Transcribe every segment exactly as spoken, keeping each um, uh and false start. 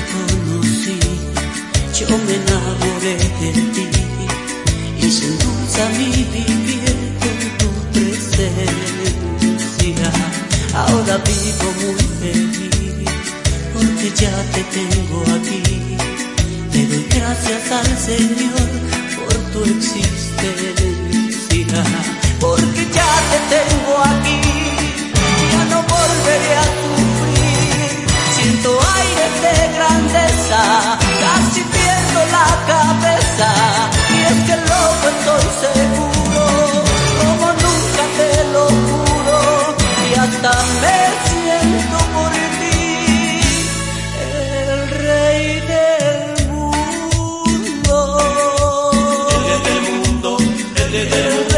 conocí, yo me enamoré de ti y se endulza mi vivir con tu presencia. Ahora vivo muy feliz porque ya te tengo aquí. Te doy gracias al Señor por tu existencia, porque ya te tengo aquí, ya no volveré a sufrir. Siento aires de grandeza, casi pierdo la cabeza, y es que loco estoy seguro, como nunca te lo juro, y hasta me siento por ti el rey del mundo. El rey del mundo, el rey del mundo.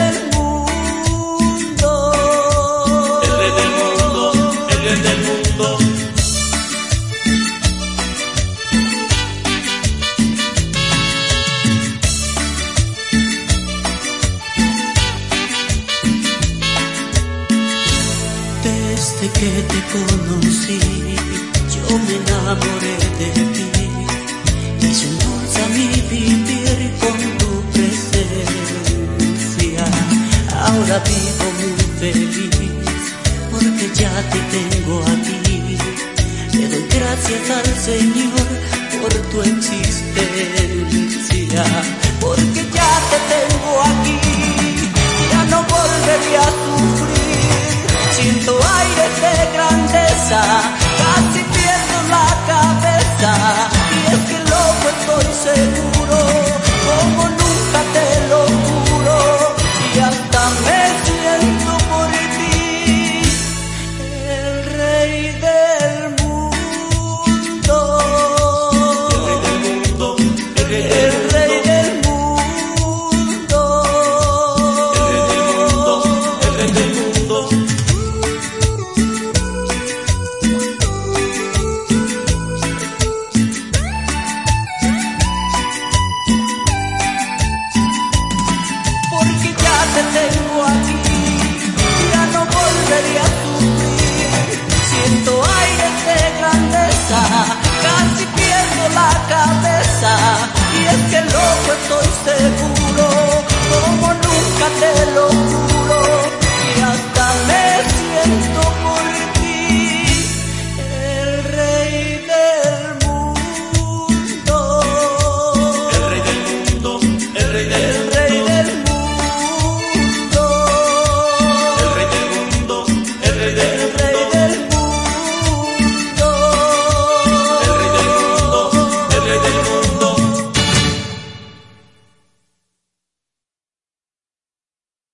Desde que te conocí, yo me enamoré de ti y se endulza mi vivir con tu presencia. Ahora vivo muy feliz porque ya te tengo aquí. Le doy gracias al Señor por tu existencia, porque ya te tengo aquí, ya no volveré a sufrir.